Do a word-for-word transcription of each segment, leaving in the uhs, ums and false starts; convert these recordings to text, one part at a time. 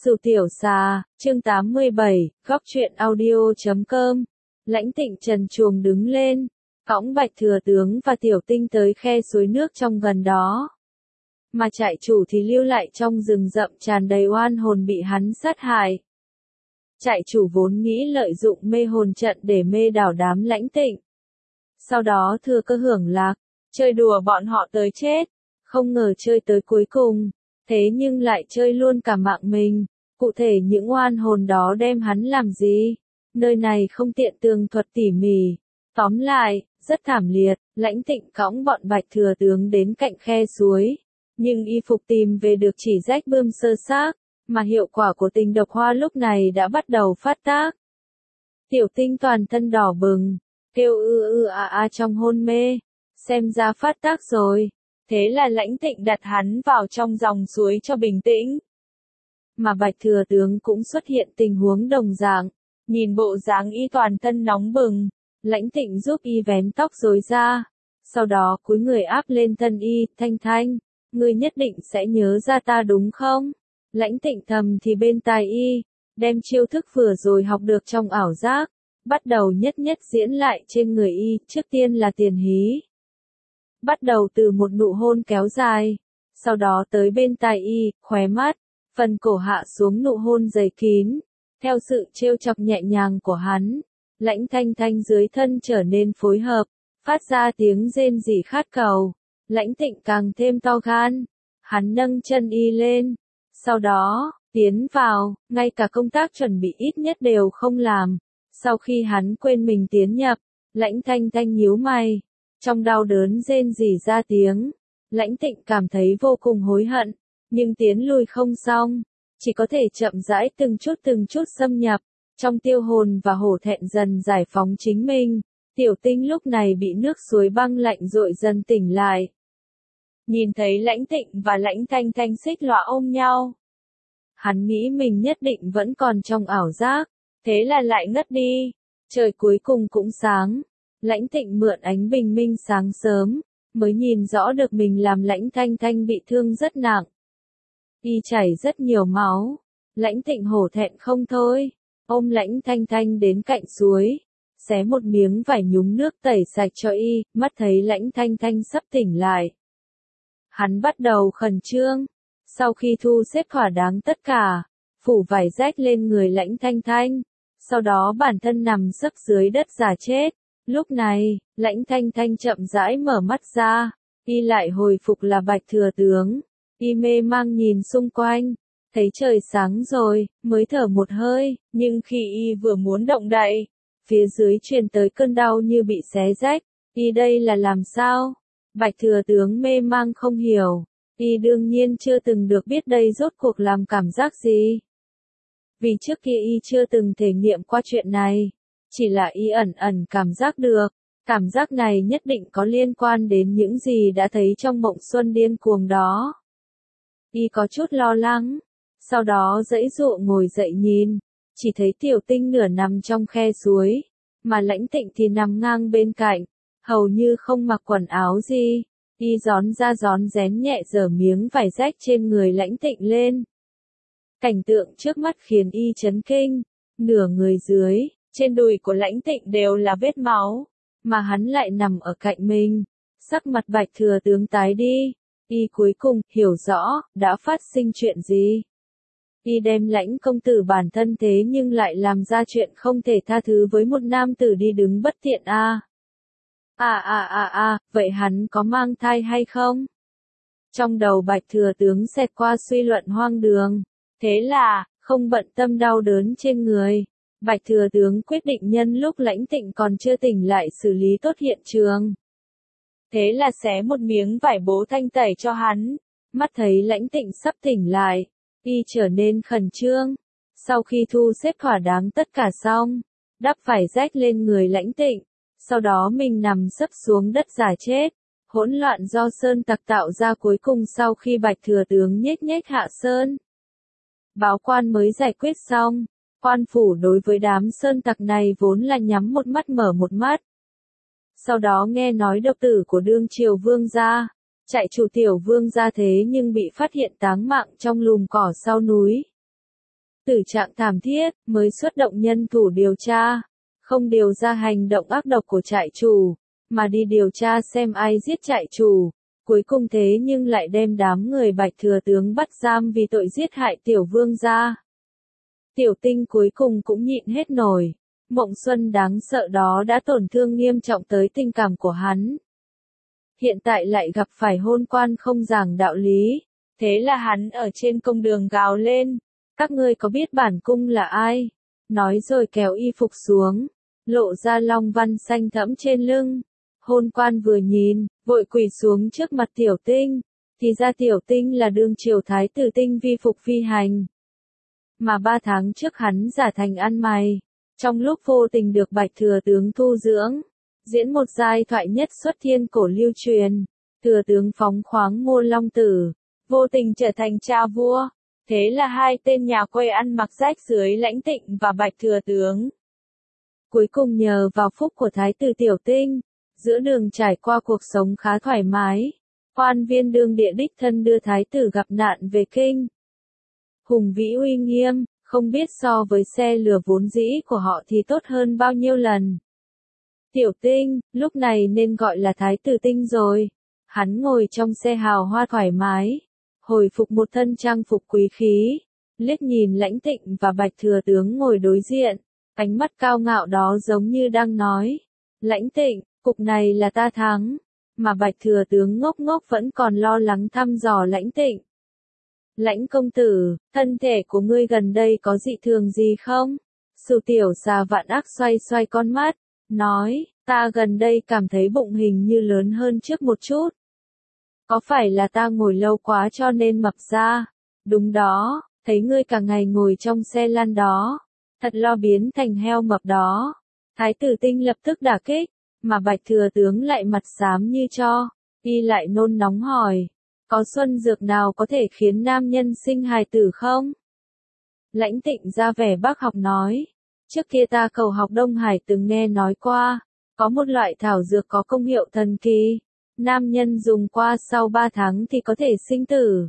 Sủ tiểu xà, chương tám mươi bảy, góc truyện audio chấm com. Lãnh Tịnh trần truồng đứng lên, cõng Bạch Thừa Tướng và Tiểu Tinh tới khe suối nước trong gần đó. Mà trại chủ thì lưu lại trong rừng rậm tràn đầy oan hồn bị hắn sát hại. Trại chủ vốn nghĩ lợi dụng mê hồn trận để mê đảo đám Lãnh Tịnh. Sau đó thừa cơ hưởng lạc, chơi đùa bọn họ tới chết. Không ngờ chơi tới cuối cùng, thế nhưng lại chơi luôn cả mạng mình. Cụ thể những oan hồn đó đem hắn làm gì? Nơi này không tiện tường thuật tỉ mỉ. Tóm lại, rất thảm liệt, Lãnh Tịnh cõng bọn Bạch Thừa Tướng đến cạnh khe suối. Nhưng y phục tìm về được chỉ rách bươm sơ xác, mà hiệu quả của tình độc hoa lúc này đã bắt đầu phát tác. Tiểu Tinh toàn thân đỏ bừng, kêu ư ư a a trong hôn mê, xem ra phát tác rồi. Thế là Lãnh Tịnh đặt hắn vào trong dòng suối cho bình tĩnh. Mà Bạch Thừa Tướng cũng xuất hiện tình huống đồng dạng, nhìn bộ dáng y toàn thân nóng bừng, Lãnh Tịnh giúp y vén tóc rối ra, sau đó cúi người áp lên thân y, Thanh Thanh, ngươi nhất định sẽ nhớ ra ta đúng không? Lãnh Tịnh thầm thì bên tai y, đem chiêu thức vừa rồi học được trong ảo giác, bắt đầu nhất nhất diễn lại trên người y, trước tiên là tiền hí. Bắt đầu từ một nụ hôn kéo dài, sau đó tới bên tai y, khóe mắt, phần cổ hạ xuống nụ hôn dày kín, theo sự trêu chọc nhẹ nhàng của hắn, Lãnh Thanh Thanh dưới thân trở nên phối hợp, phát ra tiếng rên rỉ khát cầu. Lãnh Tịnh càng thêm to gan, hắn nâng chân y lên, sau đó, tiến vào, ngay cả công tác chuẩn bị ít nhất đều không làm. Sau khi hắn quên mình tiến nhập, Lãnh Thanh Thanh nhíu mày, trong đau đớn rên rỉ ra tiếng, Lãnh Tịnh cảm thấy vô cùng hối hận, nhưng tiến lùi không xong, chỉ có thể chậm rãi từng chút từng chút xâm nhập, trong tiêu hồn và hổ thẹn dần giải phóng chính mình. Tiểu Tinh lúc này bị nước suối băng lạnh dội dần tỉnh lại. Nhìn thấy Lãnh Tịnh và Lãnh Thanh Thanh xích lõa ôm nhau. Hắn nghĩ mình nhất định vẫn còn trong ảo giác, thế là lại ngất đi. Trời cuối cùng cũng sáng, Lãnh Tịnh mượn ánh bình minh sáng sớm, mới nhìn rõ được mình làm Lãnh Thanh Thanh bị thương rất nặng. Y chảy rất nhiều máu, Lãnh Tịnh hổ thẹn không thôi, ôm Lãnh Thanh Thanh đến cạnh suối, xé một miếng vải nhúng nước tẩy sạch cho y, mắt thấy Lãnh Thanh Thanh sắp tỉnh lại. Hắn bắt đầu khẩn trương, sau khi thu xếp thỏa đáng tất cả, phủ vải rách lên người Lãnh Thanh Thanh, sau đó bản thân nằm sấp dưới đất giả chết. Lúc này, Lãnh Thanh Thanh chậm rãi mở mắt ra, y lại hồi phục là Bạch Thừa Tướng, y mê mang nhìn xung quanh, thấy trời sáng rồi, mới thở một hơi, nhưng khi y vừa muốn động đậy, phía dưới truyền tới cơn đau như bị xé rách, y đây là làm sao? Bạch Thừa Tướng mê mang không hiểu, y đương nhiên chưa từng được biết đây rốt cuộc làm cảm giác gì. Vì trước kia y chưa từng thể nghiệm qua chuyện này, chỉ là y ẩn ẩn cảm giác được, cảm giác này nhất định có liên quan đến những gì đã thấy trong mộng xuân điên cuồng đó. Y có chút lo lắng, sau đó giãy giụa ngồi dậy nhìn, chỉ thấy Tiểu Tinh nửa nằm trong khe suối, mà Lãnh Tịnh thì nằm ngang bên cạnh, hầu như không mặc quần áo gì. Y gión ra gión rén nhẹ giở miếng vải rách trên người Lãnh Tịnh lên. Cảnh tượng trước mắt khiến y chấn kinh, nửa người dưới, trên đùi của Lãnh Tịnh đều là vết máu, mà hắn lại nằm ở cạnh mình. Sắc mặt Bạch Thừa Tướng tái đi, y cuối cùng hiểu rõ đã phát sinh chuyện gì. Y đem Lãnh công tử bản thân thế nhưng lại làm ra chuyện không thể tha thứ với một nam tử đi đứng bất thiện a. À à à à, vậy hắn có mang thai hay không? Trong đầu Bạch Thừa Tướng xẹt qua suy luận hoang đường, thế là, không bận tâm đau đớn trên người, Bạch Thừa Tướng quyết định nhân lúc Lãnh Tịnh còn chưa tỉnh lại xử lý tốt hiện trường. Thế là xé một miếng vải bố thanh tẩy cho hắn, mắt thấy Lãnh Tịnh sắp tỉnh lại, y trở nên khẩn trương. Sau khi thu xếp thỏa đáng tất cả xong, đắp vải rách lên người Lãnh Tịnh, sau đó mình nằm sấp xuống đất giả chết, hỗn loạn do sơn tặc tạo ra cuối cùng sau khi Bạch Thừa Tướng nhếch nhếch hạ sơn. Báo quan mới giải quyết xong, quan phủ đối với đám sơn tặc này vốn là nhắm một mắt mở một mắt. Sau đó nghe nói độc tử của đương triều vương gia, trại chủ Tiểu Vương gia thế nhưng bị phát hiện táng mạng trong lùm cỏ sau núi. Tử trạng thảm thiết, mới xuất động nhân thủ điều tra. Không điều ra hành động ác độc của trại chủ, mà đi điều tra xem ai giết trại chủ. Cuối cùng thế nhưng lại đem đám người Bạch thừa tướng bắt giam vì tội giết hại tiểu vương gia. Tiểu Tinh cuối cùng cũng nhịn hết nổi. Mộng Xuân đáng sợ đó đã tổn thương nghiêm trọng tới tình cảm của hắn. Hiện tại lại gặp phải hôn quan không giảng đạo lý. Thế là hắn ở trên công đường gào lên. Các ngươi có biết bản cung là ai? Nói rồi kéo y phục xuống, lộ ra long văn xanh thẫm trên lưng. Hôn quan vừa nhìn, vội quỳ xuống trước mặt Tiểu Tinh. Thì ra Tiểu Tinh là đương triều thái tử Tinh Vi Phục phi hành. Mà ba tháng trước hắn giả thành ăn mày. Trong lúc vô tình được Bạch thừa tướng thu dưỡng. Diễn một giai thoại nhất xuất thiên cổ lưu truyền. Thừa tướng phóng khoáng Ngô Long Tử. Vô tình trở thành cha vua. Thế là hai tên nhà quê ăn mặc rách dưới Lãnh Tịnh và Bạch thừa tướng. Cuối cùng nhờ vào phúc của thái tử Tiểu Tinh. Giữa đường trải qua cuộc sống khá thoải mái. Quan viên đương địa đích thân đưa thái tử gặp nạn về kinh. Hùng vĩ uy nghiêm, không biết so với xe lửa vốn dĩ của họ thì tốt hơn bao nhiêu lần. Tiểu Tinh, lúc này nên gọi là thái tử Tinh rồi. Hắn ngồi trong xe hào hoa thoải mái. Hồi phục một thân trang phục quý khí. Liếc nhìn Lãnh Tịnh và Bạch thừa tướng ngồi đối diện. Ánh mắt cao ngạo đó giống như đang nói. Lãnh Tịnh, cục này là ta thắng. Mà Bạch thừa tướng ngốc ngốc vẫn còn lo lắng thăm dò Lãnh Tịnh. Lãnh công tử, thân thể của ngươi gần đây có dị thường gì không? Sưu tiểu xà vạn ác xoay xoay con mắt. Nói, ta gần đây cảm thấy bụng hình như lớn hơn trước một chút. Có phải là ta ngồi lâu quá cho nên mập ra? Đúng đó, thấy ngươi cả ngày ngồi trong xe lăn đó. Thật lo biến thành heo mập đó. Thái tử Tinh lập tức đả kích, mà Bạch thừa tướng lại mặt xám như tro. Y lại nôn nóng hỏi, có xuân dược nào có thể khiến nam nhân sinh hài tử không? Lãnh Tịnh ra vẻ bác học nói, trước kia ta cầu học Đông Hải từng nghe nói qua, có một loại thảo dược có công hiệu thần kỳ. Nam nhân dùng qua sau ba tháng thì có thể sinh tử.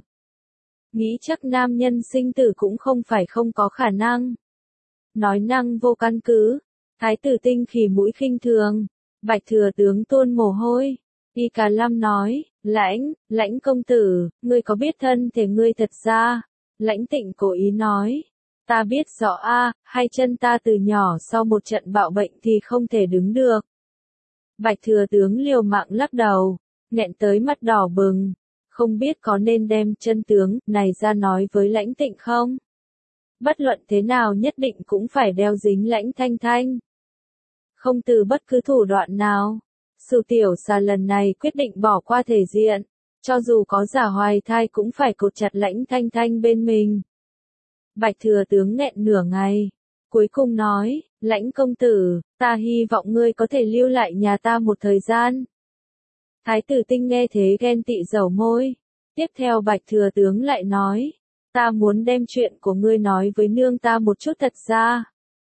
Nghĩ chắc nam nhân sinh tử cũng không phải không có khả năng. Nói năng vô căn cứ. Thái tử Tinh khỉ mũi khinh thường. Bạch thừa tướng tuôn mồ hôi. Y Cà Lâm nói, lãnh, lãnh công tử, ngươi có biết thân thể ngươi thật ra? Lãnh Tịnh cố ý nói, ta biết rõ a, hai chân ta từ nhỏ sau một trận bạo bệnh thì không thể đứng được. Bạch thừa tướng liều mạng lắc đầu, nghẹn tới mắt đỏ bừng, không biết có nên đem chân tướng này ra nói với Lãnh Tịnh không? Bất luận thế nào nhất định cũng phải đeo dính Lãnh Thanh Thanh. Không từ bất cứ thủ đoạn nào. Sưu tiểu xà lần này quyết định bỏ qua thể diện, cho dù có giả hoài thai cũng phải cột chặt Lãnh Thanh Thanh bên mình. Bạch thừa tướng nghẹn nửa ngày, cuối cùng nói, Lãnh công tử, ta hy vọng ngươi có thể lưu lại nhà ta một thời gian. Thái tử Tinh nghe thế ghen tị dầu môi. Tiếp theo Bạch thừa tướng lại nói, ta muốn đem chuyện của ngươi nói với nương ta một chút thật ra.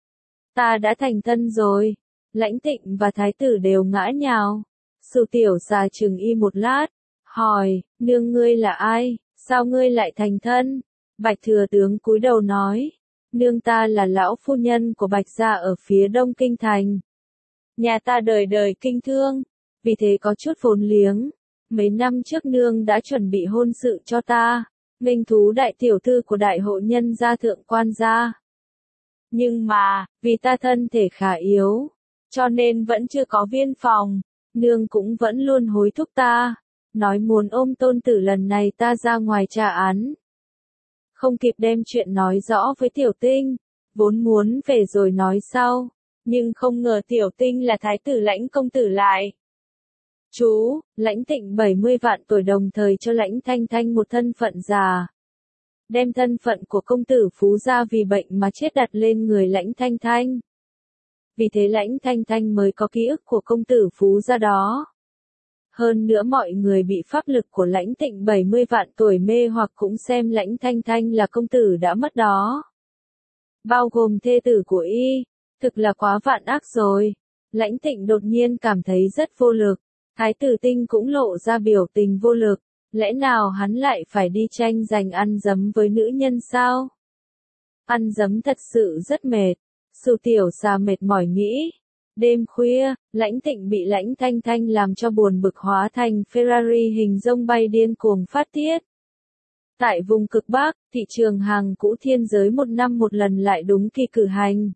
Ta đã thành thân rồi. Lãnh Tịnh và thái tử đều ngã nhào. Sưu tiểu xà chừng y một lát, hỏi, nương ngươi là ai, sao ngươi lại thành thân? Bạch thừa tướng cúi đầu nói, nương ta là lão phu nhân của Bạch gia ở phía đông kinh thành. Nhà ta đời đời kinh thương, vì thế có chút vốn liếng. Mấy năm trước nương đã chuẩn bị hôn sự cho ta, nghênh thú đại tiểu thư của đại hộ nhân gia thượng quan gia. Nhưng mà, vì ta thân thể khá yếu, cho nên vẫn chưa có viên phòng, nương cũng vẫn luôn hối thúc ta, nói muốn ôm tôn tử lần này ta ra ngoài tra án. Không kịp đem chuyện nói rõ với Tiểu Tinh, vốn muốn về rồi nói sau, nhưng không ngờ Tiểu Tinh là thái tử Lãnh công tử lại. Chú, Lãnh Tịnh bảy mươi vạn tuổi đồng thời cho Lãnh Thanh Thanh một thân phận già. Đem thân phận của công tử Phú gia vì bệnh mà chết đặt lên người Lãnh Thanh Thanh. Vì thế Lãnh Thanh Thanh mới có ký ức của công tử Phú gia đó. Hơn nữa mọi người bị pháp lực của Lãnh Tịnh bảy mươi vạn tuổi mê hoặc cũng xem Lãnh Thanh Thanh là công tử đã mất đó. Bao gồm thê tử của y, thực là quá vạn ác rồi. Lãnh Tịnh đột nhiên cảm thấy rất vô lực. Thái tử Tinh cũng lộ ra biểu tình vô lực. Lẽ nào hắn lại phải đi tranh giành ăn dấm với nữ nhân sao? ăn dấm thật sự rất mệt. Sù Tiểu Xà mệt mỏi nghĩ. Đêm khuya, Lãnh Tịnh bị Lãnh Thanh Thanh làm cho buồn bực hóa thành Ferrari hình rông bay điên cuồng phát tiết. Tại vùng cực Bắc, thị trường hàng cũ thiên giới một năm một lần lại đúng kỳ cử hành.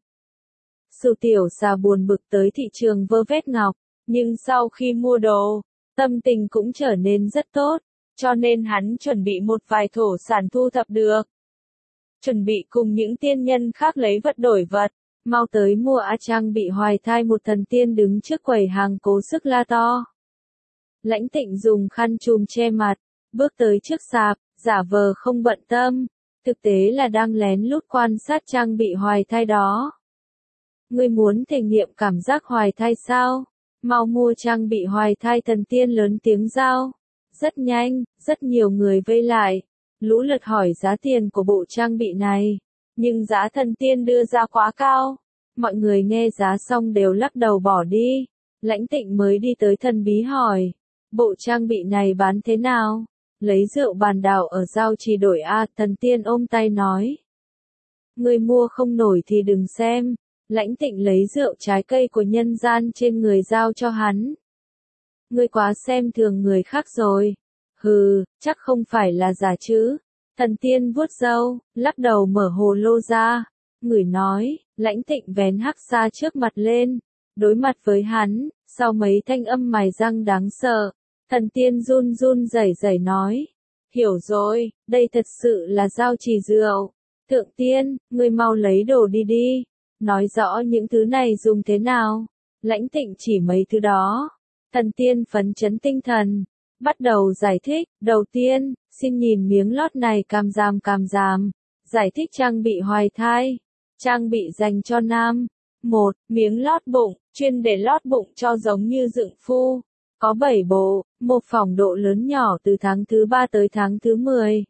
Sù Tiểu Xà buồn bực tới thị trường vơ vét ngọc, nhưng sau khi mua đồ, tâm tình cũng trở nên rất tốt, cho nên hắn chuẩn bị một vài thổ sản thu thập được. Chuẩn bị cùng những tiên nhân khác lấy vật đổi vật, mau tới mua A Trang bị hoài thai một thần tiên đứng trước quầy hàng cố sức la to. Lãnh Tịnh dùng khăn chùm che mặt, bước tới trước sạp, giả vờ không bận tâm, thực tế là đang lén lút quan sát trang bị hoài thai đó. Ngươi muốn thể nghiệm cảm giác hoài thai sao? Mau mua trang bị hoài thai thần tiên lớn tiếng rao. Rất nhanh, rất nhiều người vây lại, lũ lượt hỏi giá tiền của bộ trang bị này, nhưng giá thần tiên đưa ra quá cao. Mọi người nghe giá xong đều lắc đầu bỏ đi. Lãnh Tịnh mới đi tới thần bí hỏi, bộ trang bị này bán thế nào? Lấy rượu bàn đảo ở giao trì đổi a, thần tiên ôm tay nói. Người mua không nổi thì đừng xem. Lãnh Tịnh lấy rượu trái cây của nhân gian trên người giao cho hắn. Ngươi quá xem thường người khác rồi. Hừ, chắc không phải là giả chứ. Thần tiên vuốt râu, lắc đầu mở hồ lô ra. Người nói, Lãnh Tịnh vén hắc xa trước mặt lên. Đối mặt với hắn, sau mấy thanh âm mài răng đáng sợ, thần tiên run run rẩy rẩy nói. Hiểu rồi, đây thật sự là giao trì rượu. Thượng tiên, ngươi mau lấy đồ đi đi. Nói rõ những thứ này dùng thế nào. Lãnh Tịnh chỉ mấy thứ đó. Thần tiên phấn chấn tinh thần. Bắt đầu giải thích. Đầu tiên, xin nhìn miếng lót này cam giam cam giam. Giải thích trang bị hoài thai. Trang bị dành cho nam. Một, miếng lót bụng, chuyên để lót bụng cho giống như dựng phu. Có bảy bộ, một phỏng độ lớn nhỏ từ tháng thứ ba tới tháng thứ mười.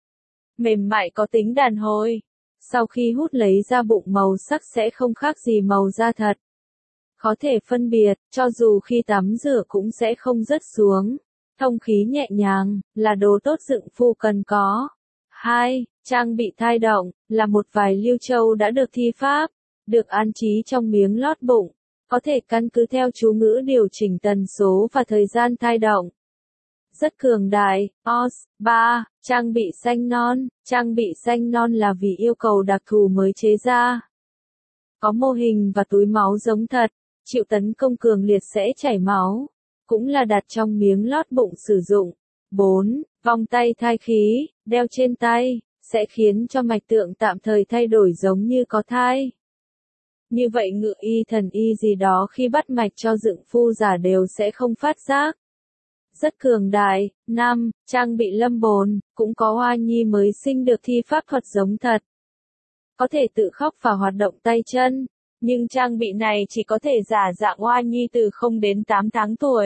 Mềm mại có tính đàn hồi. Sau khi hút lấy ra bụng màu sắc sẽ không khác gì màu da thật. Có thể phân biệt, cho dù khi tắm rửa cũng sẽ không rớt xuống. Thông khí nhẹ nhàng, là đồ tốt dựng phu cần có. Hai, trang bị thai động, là một vài liêu châu đã được thi pháp, được an trí trong miếng lót bụng. Có thể căn cứ theo chú ngữ điều chỉnh tần số và thời gian thai động. Rất cường đại. o ét. ba. Trang bị xanh non. Trang bị xanh non là vì yêu cầu đặc thù mới chế ra. Có mô hình và túi máu giống thật, chịu tấn công cường liệt sẽ chảy máu. Cũng là đặt trong miếng lót bụng sử dụng. bốn. Vòng tay thai khí, đeo trên tay, sẽ khiến cho mạch tượng tạm thời thay đổi giống như có thai. Như vậy ngự y thần y gì đó khi bắt mạch cho dựng phu giả đều sẽ không phát giác. Rất cường đại. năm. Trang bị lâm bồn, cũng có hoa nhi mới sinh được thi pháp thuật giống thật. Có thể tự khóc và hoạt động tay chân, nhưng trang bị này chỉ có thể giả dạng hoa nhi từ không đến tám tháng tuổi.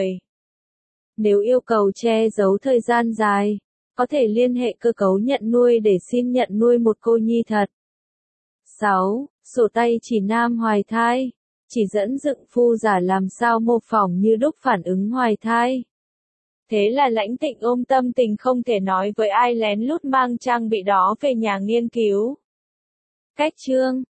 Nếu yêu cầu che giấu thời gian dài, có thể liên hệ cơ cấu nhận nuôi để xin nhận nuôi một cô nhi thật. sáu. Sổ tay chỉ nam hoài thai, chỉ dẫn dựng phu giả làm sao mô phỏng như đúc phản ứng hoài thai. Thế là Lãnh Tịnh ôm tâm tình không thể nói với ai lén lút mang trang bị đó về nhà nghiên cứu. Cách chương